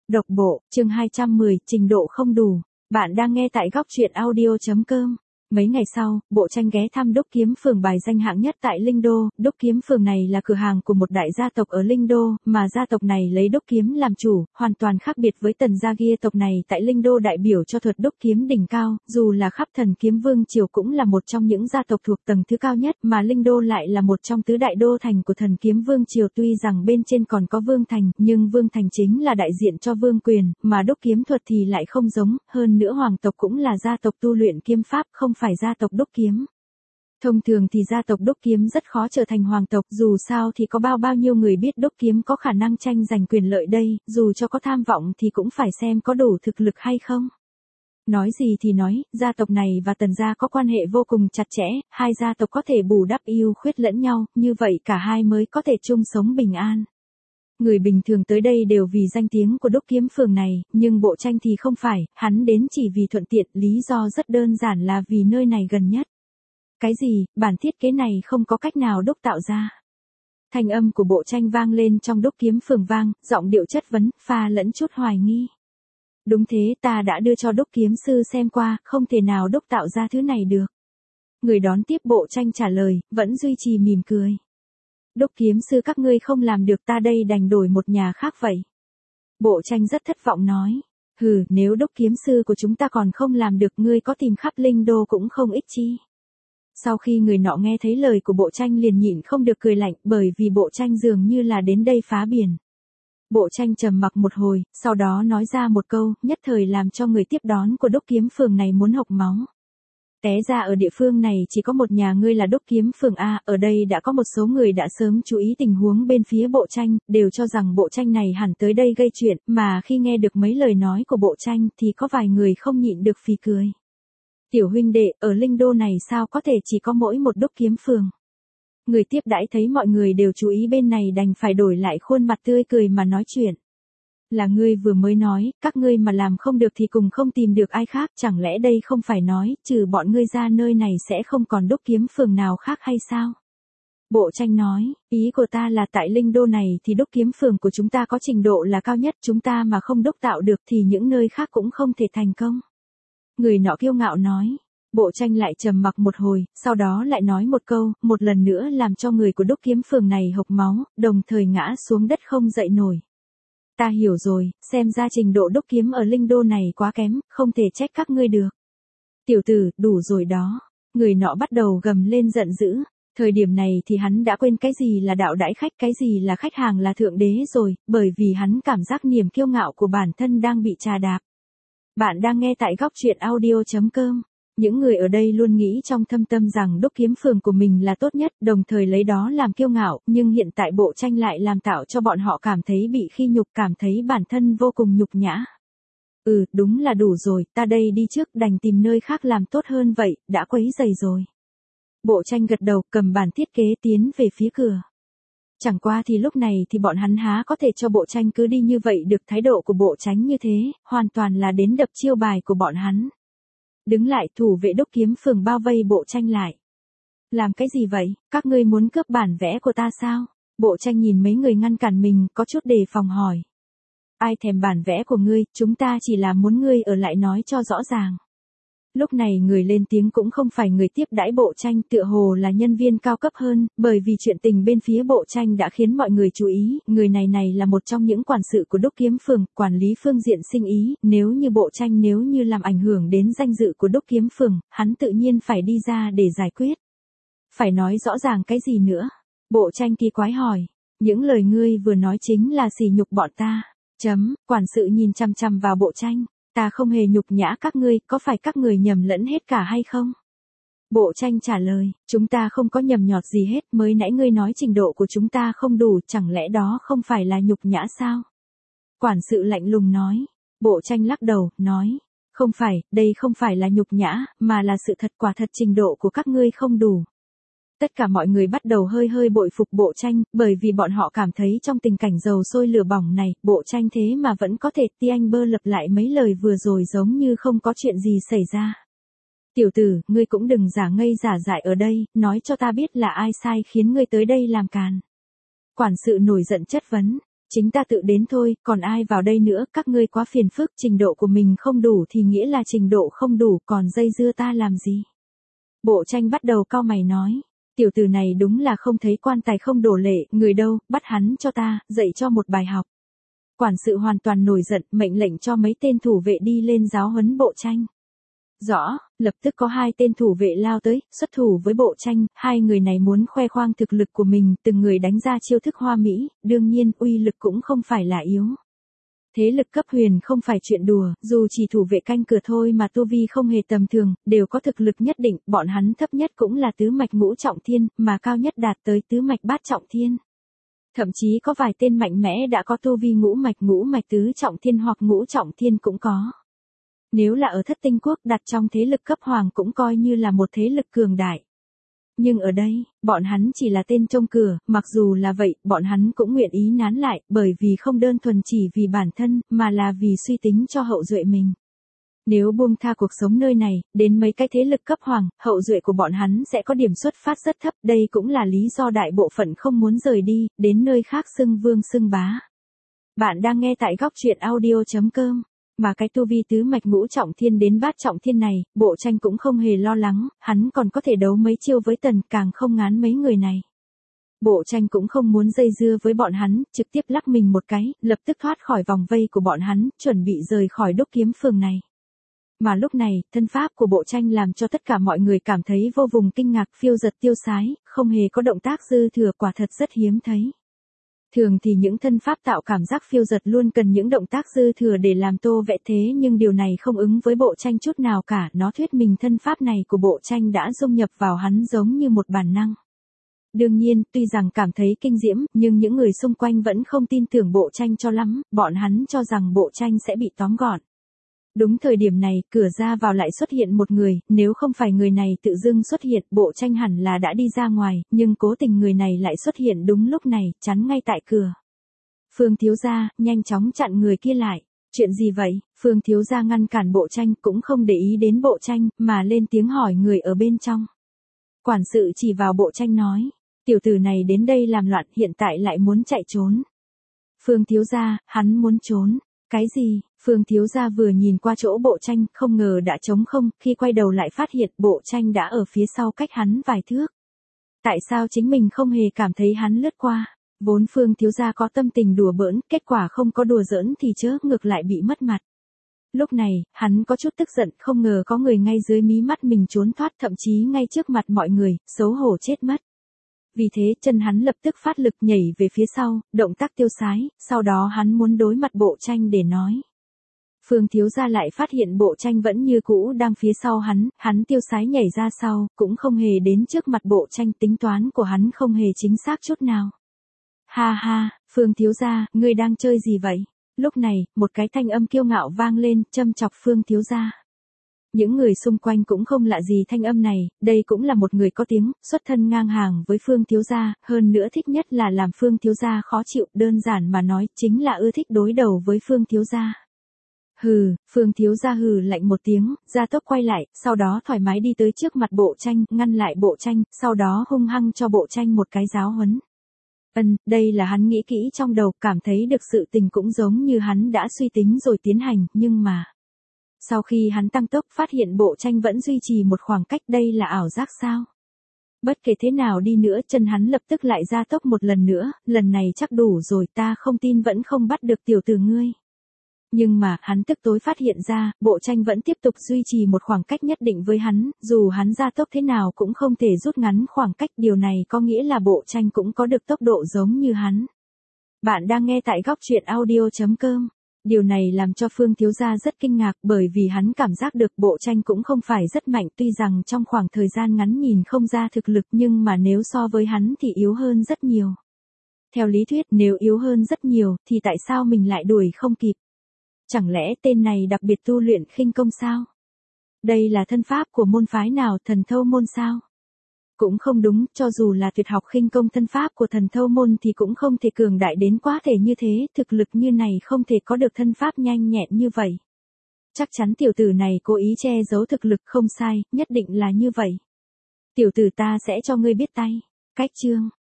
Độc bộ, chương 210, trình độ không đủ. Bạn đang nghe tại góc truyện audio.com. Mấy ngày sau, Bộ Tranh ghé thăm Đúc Kiếm Phường bài danh hạng nhất tại Linh Đô. Đúc Kiếm Phường này là cửa hàng của một đại gia tộc ở Linh Đô, mà gia tộc này lấy đúc kiếm làm chủ, hoàn toàn khác biệt với Tần gia gia tộc này tại Linh Đô đại biểu cho thuật đúc kiếm đỉnh cao, dù là khắp Thần Kiếm Vương triều cũng là một trong những gia tộc thuộc tầng thứ cao nhất, mà Linh Đô lại là một trong tứ đại đô thành của Thần Kiếm Vương triều. Tuy rằng bên trên còn có Vương thành, nhưng Vương thành chính là đại diện cho vương quyền, mà đúc kiếm thuật thì lại không giống, hơn nữa hoàng tộc cũng là gia tộc tu luyện kiếm pháp, không phải gia tộc đúc kiếm. Thông thường thì gia tộc đúc kiếm rất khó trở thành hoàng tộc, dù sao thì có bao nhiêu người biết đúc kiếm có khả năng tranh giành quyền lợi đây, dù cho có tham vọng thì cũng phải xem có đủ thực lực hay không. Nói gì thì nói, gia tộc này và Tần gia có quan hệ vô cùng chặt chẽ, hai gia tộc có thể bù đắp ưu khuyết lẫn nhau, như vậy cả hai mới có thể chung sống bình an. Người bình thường tới đây đều vì danh tiếng của Đúc Kiếm Phường này, nhưng Bộ Tranh thì không phải, hắn đến chỉ vì thuận tiện, lý do rất đơn giản là vì nơi này gần nhất. Cái gì, bản thiết kế này không có cách nào đúc tạo ra. Thanh âm của Bộ Tranh vang lên trong Đúc Kiếm Phường vang, giọng điệu chất vấn, pha lẫn chút hoài nghi. Đúng thế, ta đã đưa cho đúc kiếm sư xem qua, không thể nào đúc tạo ra thứ này được. Người đón tiếp Bộ Tranh trả lời, vẫn duy trì mỉm cười. Đúc kiếm sư các ngươi không làm được, ta đây đành đổi một nhà khác vậy. Bộ Tranh rất thất vọng nói. Hừ, nếu đúc kiếm sư của chúng ta còn không làm được, ngươi có tìm khắp Linh Đô cũng không ích chi. Sau khi người nọ nghe thấy lời của Bộ Tranh liền nhịn không được cười lạnh, bởi vì Bộ Tranh dường như là đến đây phá biển. Bộ Tranh trầm mặc một hồi, sau đó nói ra một câu, nhất thời làm cho người tiếp đón của Đúc Kiếm Phường này muốn hộc máu. Té ra ở địa phương này chỉ có một nhà ngươi là Đúc Kiếm Phường A, ở đây đã có một số người đã sớm chú ý tình huống bên phía Bộ Tranh, đều cho rằng Bộ Tranh này hẳn tới đây gây chuyện, mà khi nghe được mấy lời nói của Bộ Tranh thì có vài người không nhịn được phì cười. Tiểu huynh đệ, ở Linh Đô này sao có thể chỉ có mỗi một Đúc Kiếm Phường? Người tiếp đãi thấy mọi người đều chú ý bên này đành phải đổi lại khuôn mặt tươi cười mà nói chuyện. Là ngươi vừa mới nói, các ngươi mà làm không được thì cùng không tìm được ai khác, chẳng lẽ đây không phải nói, trừ bọn ngươi ra nơi này sẽ không còn Đúc Kiếm Phường nào khác hay sao? Bộ Tranh nói, ý của ta là tại Linh Đô này thì Đúc Kiếm Phường của chúng ta có trình độ là cao nhất, chúng ta mà không đúc tạo được thì những nơi khác cũng không thể thành công. Người nọ kiêu ngạo nói. Bộ Tranh lại trầm mặc một hồi, sau đó lại nói một câu, một lần nữa làm cho người của Đúc Kiếm Phường này hộc máu, đồng thời ngã xuống đất không dậy nổi. Ta hiểu rồi, xem ra trình độ đúc kiếm ở Linh Đô này quá kém, không thể trách các ngươi được. Tiểu tử, đủ rồi đó. Người nọ bắt đầu gầm lên giận dữ. Thời điểm này thì hắn đã quên cái gì là đạo đãi khách, cái gì là khách hàng là thượng đế rồi, bởi vì hắn cảm giác niềm kiêu ngạo của bản thân đang bị trà đạp. Bạn đang nghe tại góc truyện audio.com. Những người ở đây luôn nghĩ trong thâm tâm rằng Đúc Kiếm Phường của mình là tốt nhất, đồng thời lấy đó làm kiêu ngạo, nhưng hiện tại Bộ Tranh lại làm tạo cho bọn họ cảm thấy bị khi nhục, cảm thấy bản thân vô cùng nhục nhã. Đúng là đủ rồi, ta đây đi trước, đành tìm nơi khác làm tốt hơn vậy, đã quấy rầy rồi. Bộ Tranh gật đầu, cầm bản thiết kế tiến về phía cửa. Chẳng qua thì lúc này thì bọn hắn há có thể cho Bộ Tranh cứ đi như vậy được, thái độ của Bộ Tranh như thế, hoàn toàn là đến đập chiêu bài của bọn hắn. Đứng lại, thủ vệ Đúc Kiếm Phường bao vây Bộ Tranh lại. Làm cái gì vậy, các ngươi muốn cướp bản vẽ của ta sao? Bộ Tranh nhìn mấy người ngăn cản mình, có chút đề phòng hỏi. Ai thèm bản vẽ của ngươi, chúng ta chỉ là muốn ngươi ở lại nói cho rõ ràng. Lúc này người lên tiếng cũng không phải người tiếp đãi Bộ Tranh, tựa hồ là nhân viên cao cấp hơn, bởi vì chuyện tình bên phía Bộ Tranh đã khiến mọi người chú ý, người này là một trong những quản sự của Đúc Kiếm Phường, quản lý phương diện sinh ý, nếu như Bộ Tranh nếu như làm ảnh hưởng đến danh dự của Đúc Kiếm Phường, hắn tự nhiên phải đi ra để giải quyết. Phải nói rõ ràng cái gì nữa? Bộ Tranh kỳ quái hỏi, những lời ngươi vừa nói chính là sỉ nhục bọn ta. Quản sự nhìn chằm chằm vào Bộ Tranh. Ta không hề nhục nhã các ngươi, có phải các người nhầm lẫn hết cả hay không? Bộ Tranh trả lời, chúng ta không có nhầm nhọt gì hết, mới nãy ngươi nói trình độ của chúng ta không đủ, chẳng lẽ đó không phải là nhục nhã sao? Quản sự lạnh lùng nói. Bộ Tranh lắc đầu, nói, không phải, đây không phải là nhục nhã, mà là sự thật, quả thật trình độ của các ngươi không đủ. Tất cả mọi người bắt đầu hơi bội phục Bộ Tranh, bởi vì bọn họ cảm thấy trong tình cảnh dầu sôi lửa bỏng này, Bộ Tranh thế mà vẫn có thể Anh bơ lập lại mấy lời vừa rồi giống như không có chuyện gì xảy ra. Tiểu tử, ngươi cũng đừng giả ngây giả dại ở đây, nói cho ta biết là ai sai khiến ngươi tới đây làm càn. Quản sự nổi giận chất vấn. Chính ta tự đến thôi, còn ai vào đây nữa, các ngươi quá phiền phức, trình độ của mình không đủ thì nghĩa là trình độ không đủ, còn dây dưa ta làm gì? Bộ tranh bắt đầu cau mày nói. Tiểu tử này đúng là không thấy quan tài không đổ lệ, người đâu, bắt hắn cho ta, dạy cho một bài học. Quản sự hoàn toàn nổi giận, mệnh lệnh cho mấy tên thủ vệ đi lên giáo huấn Bộ Tranh. Rõ, lập tức có 2 tên thủ vệ lao tới, xuất thủ với Bộ Tranh, 2 người này muốn khoe khoang thực lực của mình, từng người đánh ra chiêu thức hoa mỹ, đương nhiên uy lực cũng không phải là yếu. Thế lực cấp huyền không phải chuyện đùa, dù chỉ thủ vệ canh cửa thôi mà tu vi không hề tầm thường, đều có thực lực nhất định, bọn hắn thấp nhất cũng là tứ mạch ngũ trọng thiên, mà cao nhất đạt tới tứ mạch bát trọng thiên. Thậm chí có vài tên mạnh mẽ đã có tu vi ngũ mạch tứ trọng thiên hoặc ngũ trọng thiên cũng có. Nếu là ở Thất Tinh Quốc đặt trong thế lực cấp hoàng cũng coi như là một thế lực cường đại. Nhưng ở đây, bọn hắn chỉ là tên trông cửa, mặc dù là vậy, bọn hắn cũng nguyện ý nán lại, bởi vì không đơn thuần chỉ vì bản thân, mà là vì suy tính cho hậu duệ mình. Nếu buông tha cuộc sống nơi này, đến mấy cái thế lực cấp hoàng, hậu duệ của bọn hắn sẽ có điểm xuất phát rất thấp, đây cũng là lý do đại bộ phận không muốn rời đi, đến nơi khác xưng vương xưng bá. Bạn đang nghe tại góc truyện audio.com. Mà cái tu vi tứ mạch ngũ trọng thiên đến bát trọng thiên này, Bộ Tranh cũng không hề lo lắng, hắn còn có thể đấu mấy chiêu với Tần, càng không ngán mấy người này. Bộ Tranh cũng không muốn dây dưa với bọn hắn, trực tiếp lắc mình một cái, lập tức thoát khỏi vòng vây của bọn hắn, chuẩn bị rời khỏi Đúc Kiếm Phường này. Mà lúc này, thân pháp của Bộ Tranh làm cho tất cả mọi người cảm thấy vô cùng kinh ngạc, phiêu giật tiêu sái, không hề có động tác dư thừa, quả thật rất hiếm thấy. Thường thì những thân pháp tạo cảm giác phiêu giật luôn cần những động tác dư thừa để làm tô vẽ, thế nhưng điều này không ứng với Bộ Tranh chút nào cả, nó thuyết minh thân pháp này của Bộ Tranh đã dung nhập vào hắn giống như một bản năng. Đương nhiên, tuy rằng cảm thấy kinh diễm, nhưng những người xung quanh vẫn không tin tưởng Bộ Tranh cho lắm, bọn hắn cho rằng Bộ Tranh sẽ bị tóm gọn. Đúng thời điểm này, cửa ra vào lại xuất hiện một người, nếu không phải người này tự dưng xuất hiện, Bộ Tranh hẳn là đã đi ra ngoài, nhưng cố tình người này lại xuất hiện đúng lúc này, chắn ngay tại cửa. Phương thiếu gia, nhanh chóng chặn người kia lại. Chuyện gì vậy? Phương thiếu gia ngăn cản Bộ Tranh, cũng không để ý đến Bộ Tranh, mà lên tiếng hỏi người ở bên trong. Quản sự chỉ vào Bộ Tranh nói, tiểu tử này đến đây làm loạn, hiện tại lại muốn chạy trốn. Phương thiếu gia, hắn muốn trốn. Cái gì? Phương thiếu gia vừa nhìn qua chỗ Bộ Tranh, không ngờ đã trống không, khi quay đầu lại phát hiện Bộ Tranh đã ở phía sau cách hắn vài thước. Tại sao chính mình không hề cảm thấy hắn lướt qua? Vốn Phương thiếu gia có tâm tình đùa bỡn, kết quả không có đùa giỡn thì chớ, ngược lại bị mất mặt. Lúc này, hắn có chút tức giận, không ngờ có người ngay dưới mí mắt mình trốn thoát, thậm chí ngay trước mặt mọi người, xấu hổ chết mất. Vì thế, chân hắn lập tức phát lực nhảy về phía sau, động tác tiêu sái, sau đó hắn muốn đối mặt Bộ Tranh để nói. Phương thiếu gia lại phát hiện Bộ Tranh vẫn như cũ đang phía sau hắn tiêu sái nhảy ra sau, cũng không hề đến trước mặt Bộ Tranh, tính toán của hắn không hề chính xác chút nào. Ha ha, Phương thiếu gia, ngươi đang chơi gì vậy? Lúc này, một cái thanh âm kiêu ngạo vang lên, châm chọc Phương thiếu gia. Những người xung quanh cũng không lạ gì thanh âm này, đây cũng là một người có tiếng, xuất thân ngang hàng với Phương thiếu gia, hơn nữa thích nhất là làm Phương thiếu gia khó chịu, đơn giản mà nói, chính là ưa thích đối đầu với Phương thiếu gia. Hừ, Phương thiếu gia hừ lạnh một tiếng, gia tốc quay lại, sau đó thoải mái đi tới trước mặt Bộ Tranh, ngăn lại Bộ Tranh, sau đó hung hăng cho Bộ Tranh một cái giáo huấn. Đây là hắn nghĩ kỹ trong đầu, cảm thấy được sự tình cũng giống như hắn đã suy tính rồi tiến hành, nhưng mà sau khi hắn tăng tốc phát hiện Bộ Tranh vẫn duy trì một khoảng cách, đây là ảo giác sao? Bất kể thế nào đi nữa, chân hắn lập tức lại gia tốc một lần nữa, lần này chắc đủ rồi, ta không tin vẫn không bắt được tiểu tử ngươi. Nhưng mà, hắn tức tối phát hiện ra, Bộ Tranh vẫn tiếp tục duy trì một khoảng cách nhất định với hắn, dù hắn gia tốc thế nào cũng không thể rút ngắn khoảng cách, điều này có nghĩa là Bộ Tranh cũng có được tốc độ giống như hắn. Bạn đang nghe tại góc truyện audio.com. Điều này làm cho Phương thiếu gia rất kinh ngạc, bởi vì hắn cảm giác được Bộ Tranh cũng không phải rất mạnh, tuy rằng trong khoảng thời gian ngắn nhìn không ra thực lực, nhưng mà nếu so với hắn thì yếu hơn rất nhiều. Theo lý thuyết, nếu yếu hơn rất nhiều, thì tại sao mình lại đuổi không kịp? Chẳng lẽ tên này đặc biệt tu luyện khinh công sao? Đây là thân pháp của môn phái nào, Thần Thâu môn sao? Cũng không đúng, cho dù là tuyệt học khinh công thân pháp của Thần Thâu môn thì cũng không thể cường đại đến quá thể như thế, thực lực như này không thể có được thân pháp nhanh nhẹn như vậy. Chắc chắn tiểu tử này cố ý che giấu thực lực, không sai, nhất định là như vậy. Tiểu tử ta sẽ cho ngươi biết tay. Cách chương.